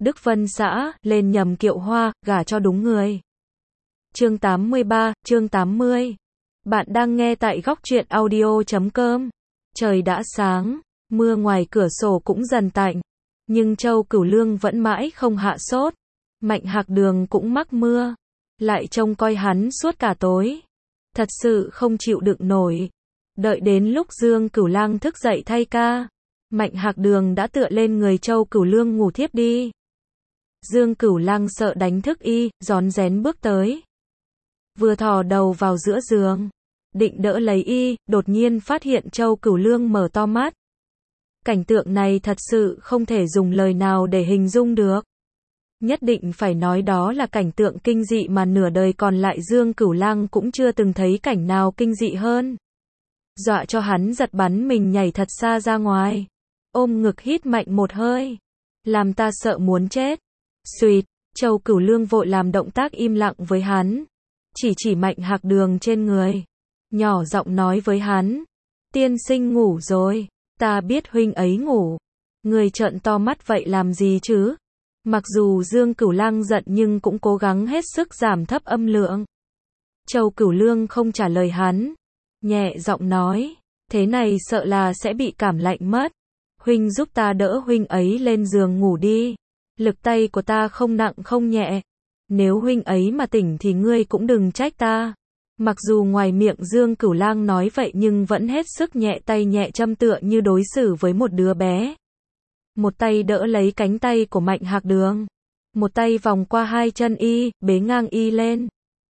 Đức Vân xã, lên nhầm kiệu hoa, gả cho đúng người. Chương 83, chương 80. Bạn đang nghe tại góc truyện audio.com. Trời đã sáng, mưa ngoài cửa sổ cũng dần tạnh. Nhưng Châu Cửu Lương vẫn mãi không hạ sốt. Mạnh Hạc Đường cũng mắc mưa. Lại trông coi hắn suốt cả tối. Thật sự không chịu đựng nổi. Đợi đến lúc Dương Cửu Lang thức dậy thay ca, Mạnh Hạc Đường đã tựa lên người Châu Cửu Lương ngủ thiếp đi. Dương Cửu Lang sợ đánh thức y, rón rén bước tới. Vừa thò đầu vào giữa giường, định đỡ lấy y, đột nhiên phát hiện Châu Cửu Lương mở to mắt. Cảnh tượng này thật sự không thể dùng lời nào để hình dung được. Nhất định phải nói đó là cảnh tượng kinh dị mà nửa đời còn lại Dương Cửu Lang cũng chưa từng thấy cảnh nào kinh dị hơn. Dọa cho hắn giật bắn mình nhảy thật xa ra ngoài. Ôm ngực hít mạnh một hơi. Làm ta sợ muốn chết. Xuyệt, Châu Cửu Lương vội làm động tác im lặng với hắn. Chỉ Mạnh Hạc Đường trên người. Nhỏ giọng nói với hắn. Tiên sinh ngủ rồi. Ta biết huynh ấy ngủ. Người trợn to mắt vậy làm gì chứ? Mặc dù Dương Cửu Lang giận nhưng cũng cố gắng hết sức giảm thấp âm lượng. Châu Cửu Lương không trả lời hắn. Nhẹ giọng nói. Thế này sợ là sẽ bị cảm lạnh mất. Huynh giúp ta đỡ huynh ấy lên giường ngủ đi. Lực tay của ta không nặng không nhẹ. Nếu huynh ấy mà tỉnh thì ngươi cũng đừng trách ta. Mặc dù ngoài miệng Dương Cửu Lang nói vậy nhưng vẫn hết sức nhẹ tay nhẹ châm tựa như đối xử với một đứa bé. Một tay đỡ lấy cánh tay của Mạnh Hạc Đường. Một tay vòng qua hai chân y, bế ngang y lên.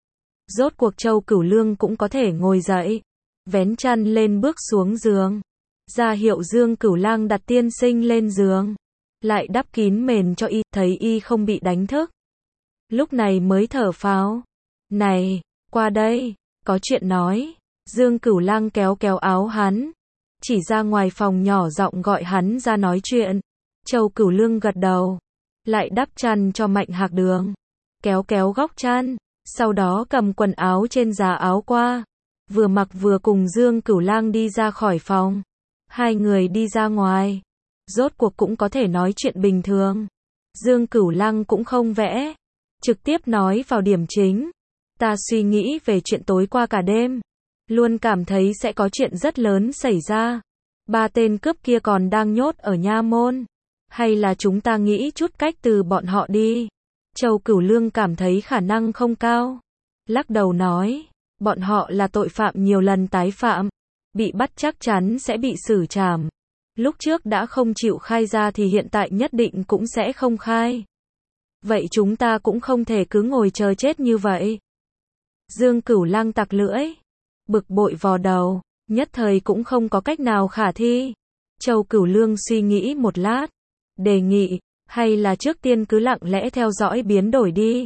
Rốt cuộc Châu Cửu Lương cũng có thể ngồi dậy. Vén chăn lên bước xuống giường. Ra hiệu Dương Cửu Lang đặt tiên sinh lên giường. Lại đắp kín mền cho y, thấy y không bị đánh thức. Lúc này mới thở phào. Này, qua đây, có chuyện nói. Dương Cửu Lang kéo kéo áo hắn. Chỉ ra ngoài phòng nhỏ giọng gọi hắn ra nói chuyện. Châu Cửu Lương gật đầu. Lại đắp chăn cho Mạnh Hạc Đường. Kéo kéo góc chăn. Sau đó cầm quần áo trên giá áo qua. Vừa mặc vừa cùng Dương Cửu Lang đi ra khỏi phòng. Hai người đi ra ngoài. Rốt cuộc cũng có thể nói chuyện bình thường. Dương Cửu Lang cũng không vẽ. Trực tiếp nói vào điểm chính. Ta suy nghĩ về chuyện tối qua cả đêm. Luôn cảm thấy sẽ có chuyện rất lớn xảy ra. 3 tên cướp kia còn đang nhốt ở nha môn. Hay là chúng ta nghĩ chút cách từ bọn họ đi. Châu Cửu Lương cảm thấy khả năng không cao. Lắc đầu nói. Bọn họ là tội phạm nhiều lần tái phạm. Bị bắt chắc chắn sẽ bị xử trảm. Lúc trước đã không chịu khai ra thì hiện tại nhất định cũng sẽ không khai. Vậy chúng ta cũng không thể cứ ngồi chờ chết như vậy. Dương Cửu Lang tặc lưỡi. Bực bội vò đầu. Nhất thời cũng không có cách nào khả thi. Châu Cửu Lương suy nghĩ một lát. Đề nghị. Hay là trước tiên cứ lặng lẽ theo dõi biến đổi đi.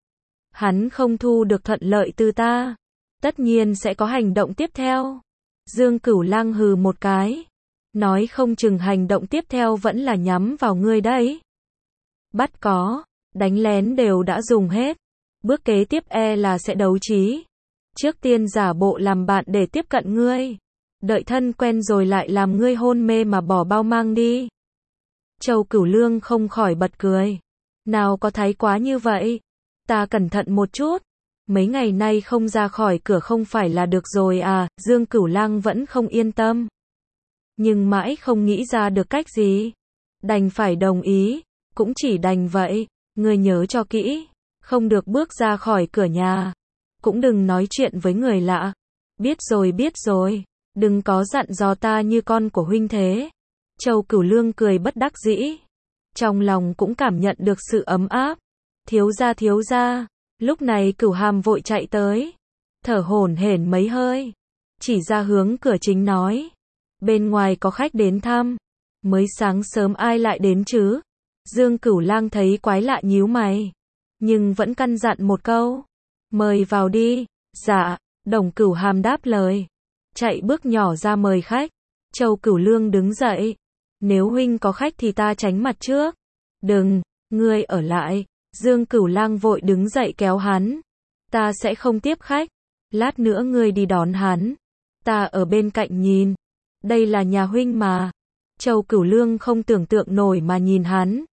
Hắn không thu được thuận lợi từ ta. Tất nhiên sẽ có hành động tiếp theo. Dương Cửu Lang hừ một cái. Nói không chừng hành động tiếp theo vẫn là nhắm vào ngươi đấy. Bắt có, đánh lén đều đã dùng hết. Bước kế tiếp là sẽ đấu trí. Trước tiên giả bộ làm bạn để tiếp cận ngươi. Đợi thân quen rồi lại làm ngươi hôn mê mà bỏ bao mang đi. Châu Cửu Lương không khỏi bật cười. Nào có thái quá như vậy. Ta cẩn thận một chút. Mấy ngày nay không ra khỏi cửa không phải là được rồi à, Dương Cửu Lang vẫn không yên tâm. Nhưng mãi không nghĩ ra được cách gì. Đành phải đồng ý, cũng chỉ đành vậy, ngươi nhớ cho kỹ, không được bước ra khỏi cửa nhà. Cũng đừng nói chuyện với người lạ. Biết rồi, đừng có dặn dò ta như con của huynh thế. Châu Cửu Lương cười bất đắc dĩ. Trong lòng cũng cảm nhận được sự ấm áp. Thiếu gia. Lúc này Cửu Hàm vội chạy tới. Thở hổn hển mấy hơi. Chỉ ra hướng cửa chính nói. Bên ngoài có khách đến thăm. Mới sáng sớm ai lại đến chứ? Dương Cửu Lang thấy quái lạ nhíu mày. Nhưng vẫn căn dặn một câu. Mời vào đi. Dạ, Đồng Cửu Hàm đáp lời. Chạy bước nhỏ ra mời khách. Châu Cửu Lương đứng dậy. Nếu huynh có khách thì ta tránh mặt trước. Đừng, ngươi ở lại. Dương Cửu Lang vội đứng dậy kéo hắn. Ta sẽ không tiếp khách. Lát nữa ngươi đi đón hắn. Ta ở bên cạnh nhìn. Đây là nhà huynh mà. Châu Cửu Lương không tưởng tượng nổi mà nhìn hắn.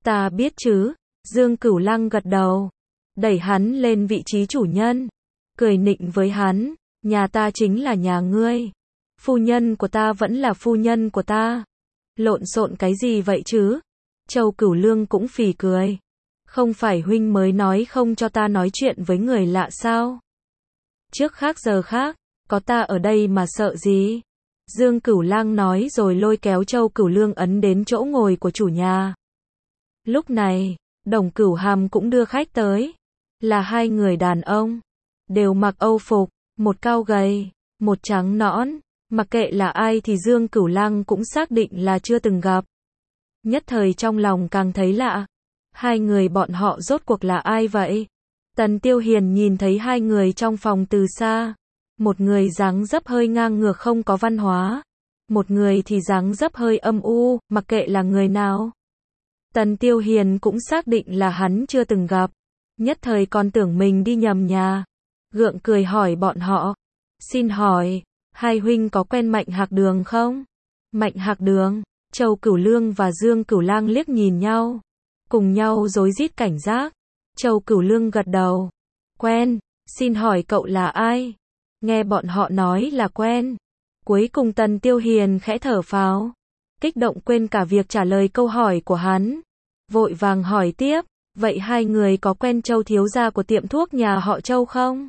Ta biết chứ, Dương Cửu Lăng gật đầu, đẩy hắn lên vị trí chủ nhân, cười nịnh với hắn, nhà ta chính là nhà ngươi, phu nhân của ta vẫn là phu nhân của ta. Lộn xộn cái gì vậy chứ? Châu Cửu Lương cũng phì cười. Không phải huynh mới nói không cho ta nói chuyện với người lạ sao? Trước khác giờ khác, có ta ở đây mà sợ gì? Dương Cửu Lang nói rồi lôi kéo Châu Cửu Lương ấn đến chỗ ngồi của chủ nhà. Lúc này, Đồng Cửu Hàm cũng đưa khách tới. Là hai người đàn ông, đều mặc Âu phục, một cao gầy, một trắng nõn. Mặc kệ là ai thì Dương Cửu Lang cũng xác định là chưa từng gặp. Nhất thời trong lòng càng thấy lạ. Hai người bọn họ rốt cuộc là ai vậy? Tần Tiêu Hiền nhìn thấy hai người trong phòng từ xa. Một người dáng dấp hơi ngang ngược không có văn hóa. Một người thì dáng dấp hơi âm u, mặc kệ là người nào. Tần Tiêu Hiền cũng xác định là hắn chưa từng gặp. Nhất thời còn tưởng mình đi nhầm nhà. Gượng cười hỏi bọn họ. Xin hỏi, hai huynh có quen Mạnh Hạc Đường không? Mạnh Hạc Đường, Châu Cửu Lương và Dương Cửu Lang liếc nhìn nhau. Cùng nhau rối rít cảnh giác. Châu Cửu Lương gật đầu. Quen, xin hỏi cậu là ai? Nghe bọn họ nói là quen. Cuối cùng Tần Tiêu Hiền khẽ thở phào. Kích động quên cả việc trả lời câu hỏi của hắn. Vội vàng hỏi tiếp. Vậy hai người có quen Châu thiếu gia của tiệm thuốc nhà họ Châu không?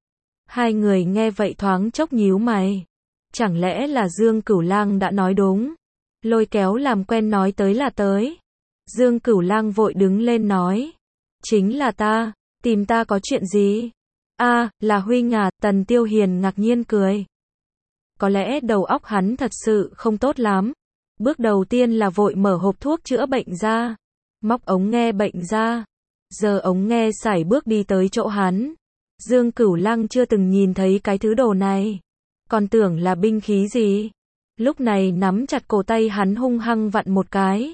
Hai người nghe vậy thoáng chốc nhíu mày. Chẳng lẽ là Dương Cửu Lang đã nói đúng? Lôi kéo làm quen nói tới là tới. Dương Cửu Lang vội đứng lên nói. Chính là ta, tìm ta có chuyện gì? Là huynh à, Tần Tiêu Hiền ngạc nhiên cười. Có lẽ đầu óc hắn thật sự không tốt lắm. Bước đầu tiên là vội mở hộp thuốc chữa bệnh ra. Móc ống nghe bệnh ra. Giờ ống nghe sải bước đi tới chỗ hắn. Dương Cửu Lang chưa từng nhìn thấy cái thứ đồ này. Còn tưởng là binh khí gì. Lúc này nắm chặt cổ tay hắn hung hăng vặn một cái.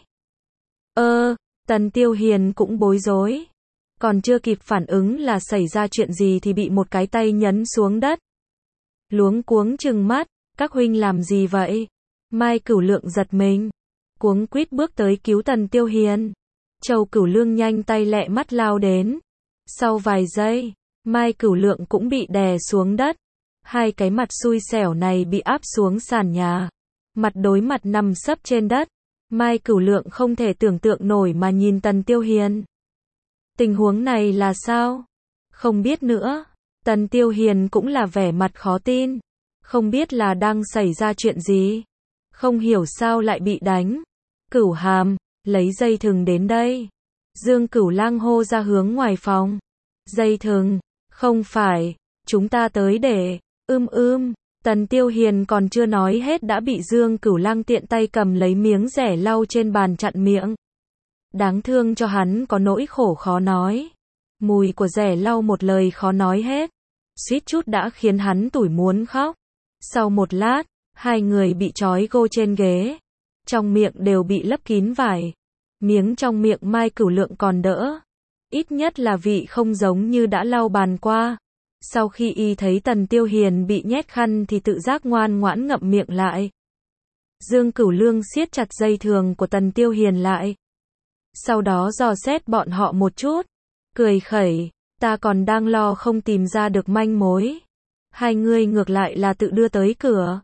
Tần Tiêu Hiền cũng bối rối. Còn chưa kịp phản ứng là xảy ra chuyện gì thì bị một cái tay nhấn xuống đất. Luống cuống trừng mắt, các huynh làm gì vậy? Mai Cửu Lượng giật mình. Cuống quýt bước tới cứu Tần Tiêu Hiền. Châu Cửu Lương nhanh tay lẹ mắt lao đến. Sau vài giây, Mai Cửu Lượng cũng bị đè xuống đất. Hai cái mặt xui xẻo này bị áp xuống sàn nhà. Mặt đối mặt nằm sấp trên đất. Mai Cửu Lượng không thể tưởng tượng nổi mà nhìn Tần Tiêu Hiền. Tình huống này là sao? Không biết nữa. Tần Tiêu Hiền cũng là vẻ mặt khó tin. Không biết là đang xảy ra chuyện gì. Không hiểu sao lại bị đánh. Cửu Hàm, lấy dây thừng đến đây. Dương Cửu Lang hô ra hướng ngoài phòng. Dây thừng, không phải, chúng ta tới để, Tần Tiêu Hiền còn chưa nói hết đã bị Dương Cửu Lang tiện tay cầm lấy miếng rẻ lau trên bàn chặn miệng. Đáng thương cho hắn có nỗi khổ khó nói. Mùi của rẻ lau một lời khó nói hết. Suýt chút đã khiến hắn tủi muốn khóc. Sau một lát, hai người bị trói gô trên ghế. Trong miệng đều bị lấp kín vải. Miếng trong miệng Mai Cửu Lượng còn đỡ. Ít nhất là vị không giống như đã lau bàn qua. Sau khi y thấy Tần Tiêu Hiền bị nhét khăn thì tự giác ngoan ngoãn ngậm miệng lại. Dương Cửu Lương siết chặt dây thừng của Tần Tiêu Hiền lại. Sau đó dò xét bọn họ một chút. Cười khẩy, ta còn đang lo không tìm ra được manh mối. Hai người ngược lại là tự đưa tới cửa.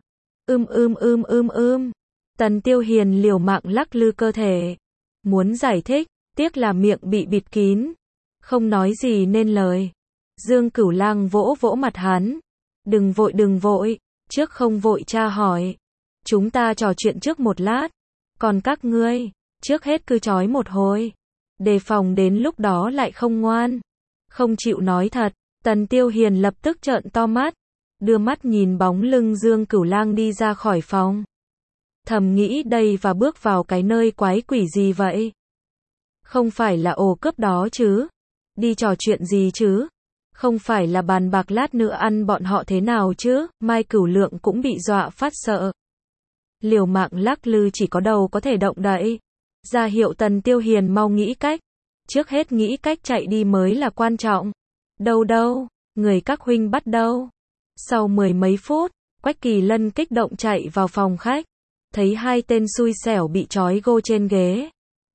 Tần Tiêu Hiền liều mạng lắc lư cơ thể. Muốn giải thích, tiếc là miệng bị bịt kín. Không nói gì nên lời. Dương Cửu Lang vỗ vỗ mặt hắn. Đừng vội, trước không vội tra hỏi. Chúng ta trò chuyện trước một lát. Còn các ngươi, trước hết cứ trói một hồi. Đề phòng đến lúc đó lại không ngoan. Không chịu nói thật. Tần Tiêu Hiền lập tức trợn to mắt. Đưa mắt nhìn bóng lưng Dương Cửu Lang đi ra khỏi phòng. Thầm nghĩ đây và bước vào cái nơi quái quỷ gì vậy? Không phải là ổ cướp đó chứ? Đi trò chuyện gì chứ? Không phải là bàn bạc lát nữa ăn bọn họ thế nào chứ? Mai Cửu Lượng cũng bị dọa phát sợ. Liều mạng lắc lư chỉ có đầu có thể động đậy. Ra hiệu Tần Tiêu Hiền mau nghĩ cách. Trước hết nghĩ cách chạy đi mới là quan trọng. Đâu, người các huynh bắt đâu? Sau mười mấy phút, Quách Kỳ Lân kích động chạy vào phòng khách. Thấy hai tên xui xẻo bị trói gô trên ghế.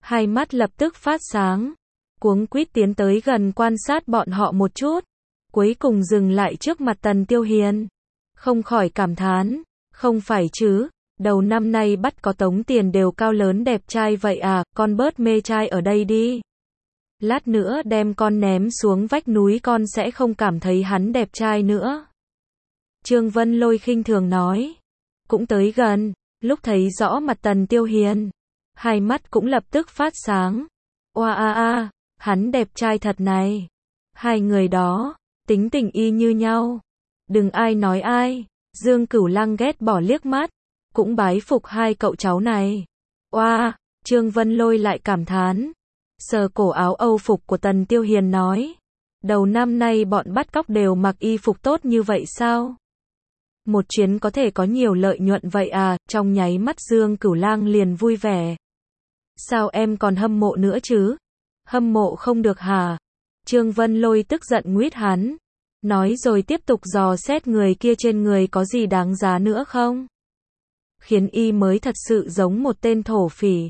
Hai mắt lập tức phát sáng, cuống quýt tiến tới gần quan sát bọn họ một chút, cuối cùng dừng lại trước mặt Tần Tiêu Hiền. Không khỏi cảm thán, không phải chứ, đầu năm nay bắt có tống tiền đều cao lớn đẹp trai vậy à, con bớt mê trai ở đây đi. Lát nữa đem con ném xuống vách núi con sẽ không cảm thấy hắn đẹp trai nữa. Trương Vân Lôi khinh thường nói. Cũng tới gần, lúc thấy rõ mặt Tần Tiêu Hiền, hai mắt cũng lập tức phát sáng. Oa a a, hắn đẹp trai thật này. Hai người đó, tính tình y như nhau. Đừng ai nói ai, Dương Cửu Lăng ghét bỏ liếc mắt, cũng bái phục hai cậu cháu này. Oa, Trương Vân Lôi lại cảm thán. Sờ cổ áo Âu phục của Tần Tiêu Hiền nói. Đầu năm nay bọn bắt cóc đều mặc y phục tốt như vậy sao? Một chuyến có thể có nhiều lợi nhuận vậy à, trong nháy mắt Dương Cửu Lang liền vui vẻ. Sao em còn hâm mộ nữa chứ? Hâm mộ không được hả? Trương Vân Lôi tức giận nguyết hắn. Nói rồi tiếp tục dò xét người kia trên người có gì đáng giá nữa không? Khiến y mới thật sự giống một tên thổ phỉ.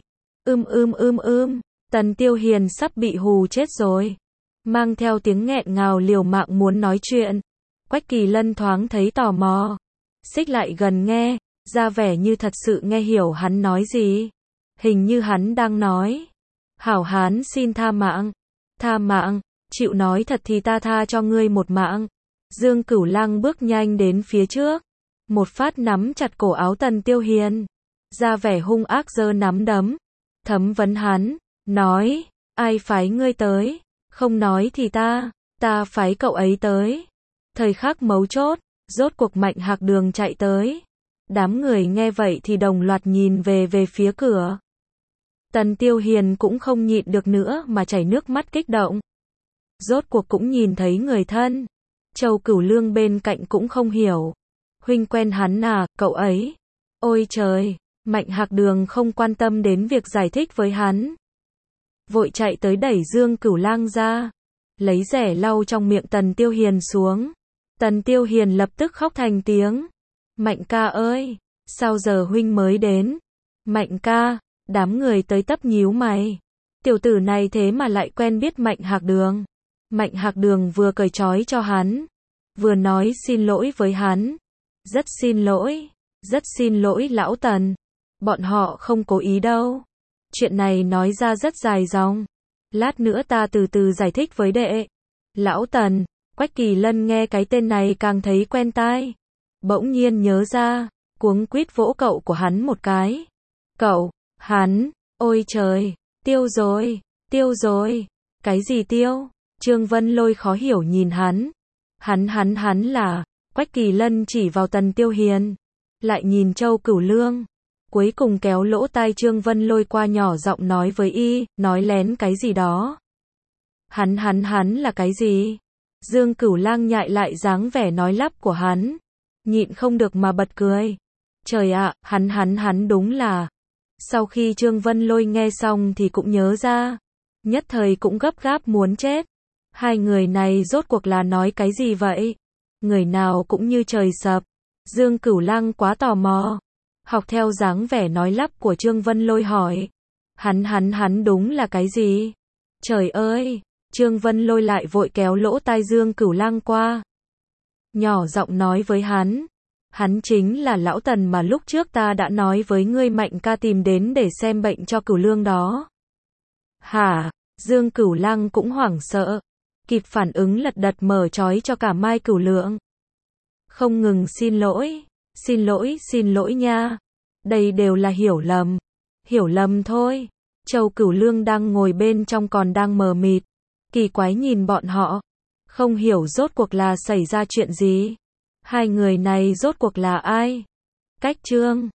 Tần Tiêu Hiền sắp bị hù chết rồi. Mang theo tiếng nghẹn ngào liều mạng muốn nói chuyện. Quách Kỳ Lân thoáng thấy tò mò. Xích lại gần nghe, ra vẻ như thật sự nghe hiểu hắn nói gì. Hình như hắn đang nói. Hảo hán xin tha mạng. Tha mạng, chịu nói thật thì ta tha cho ngươi một mạng. Dương Cửu Lăng bước nhanh đến phía trước. Một phát nắm chặt cổ áo Tần Tiêu Hiền. Ra vẻ hung ác giơ nắm đấm. Thẩm vấn hắn, nói, ai phái ngươi tới? Không nói thì ta phái cậu ấy tới. Thời khắc mấu chốt, rốt cuộc Mạnh Hạc Đường chạy tới. Đám người nghe vậy thì đồng loạt nhìn về phía cửa. Tần Tiêu Hiền cũng không nhịn được nữa mà chảy nước mắt kích động. Rốt cuộc cũng nhìn thấy người thân. Châu Cửu Lương bên cạnh cũng không hiểu. Huynh quen hắn à, cậu ấy? Ôi trời, Mạnh Hạc Đường không quan tâm đến việc giải thích với hắn. Vội chạy tới đẩy Dương Cửu Lang ra. Lấy rẻ lau trong miệng Tần Tiêu Hiền xuống. Tần Tiêu Hiền lập tức khóc thành tiếng. Mạnh ca ơi, sao giờ huynh mới đến? Mạnh ca, đám người tới tấp nhíu mày. Tiểu tử này thế mà lại quen biết Mạnh Hạc Đường. Mạnh Hạc Đường vừa cởi trói cho hắn, vừa nói xin lỗi với hắn. Rất xin lỗi lão Tần. Bọn họ không cố ý đâu. Chuyện này nói ra rất dài dòng. Lát nữa ta từ từ giải thích với đệ. Lão Tần, Quách Kỳ Lân nghe cái tên này càng thấy quen tai. Bỗng nhiên nhớ ra, cuống quýt vỗ cậu của hắn một cái. Cậu, hắn, ôi trời, tiêu rồi. Cái gì tiêu? Trương Vân Lôi khó hiểu nhìn hắn. Hắn là, Quách Kỳ Lân chỉ vào Tần Tiêu Hiền. Lại nhìn Châu Cửu Lương. Cuối cùng kéo lỗ tai Trương Vân Lôi qua nhỏ giọng nói với y, nói lén cái gì đó. Hắn là cái gì? Dương Cửu Lang nhại lại dáng vẻ nói lắp của hắn. Nhịn không được mà bật cười. Trời ạ, hắn đúng là. Sau khi Trương Vân Lôi nghe xong thì cũng nhớ ra. Nhất thời cũng gấp gáp muốn chết. Hai người này rốt cuộc là nói cái gì vậy? Người nào cũng như trời sập. Dương Cửu Lang quá tò mò. Học theo dáng vẻ nói lắp của Trương Vân Lôi hỏi. Hắn đúng là cái gì? Trời ơi! Trương Vân Lôi lại vội kéo lỗ tai Dương Cửu Lang qua. Nhỏ giọng nói với hắn. Hắn chính là lão Tần mà lúc trước ta đã nói với ngươi Mạnh ca tìm đến để xem bệnh cho Cửu Lương đó. Hả? Dương Cửu Lang cũng hoảng sợ. Kịp phản ứng lật đật mở trói cho cả Mai Cửu Lượng. Không ngừng xin lỗi nha. Đây đều là hiểu lầm thôi. Châu Cửu Lương đang ngồi bên trong còn đang mờ mịt. Kỳ quái nhìn bọn họ. Không hiểu rốt cuộc là xảy ra chuyện gì. Hai người này rốt cuộc là ai? Cách chương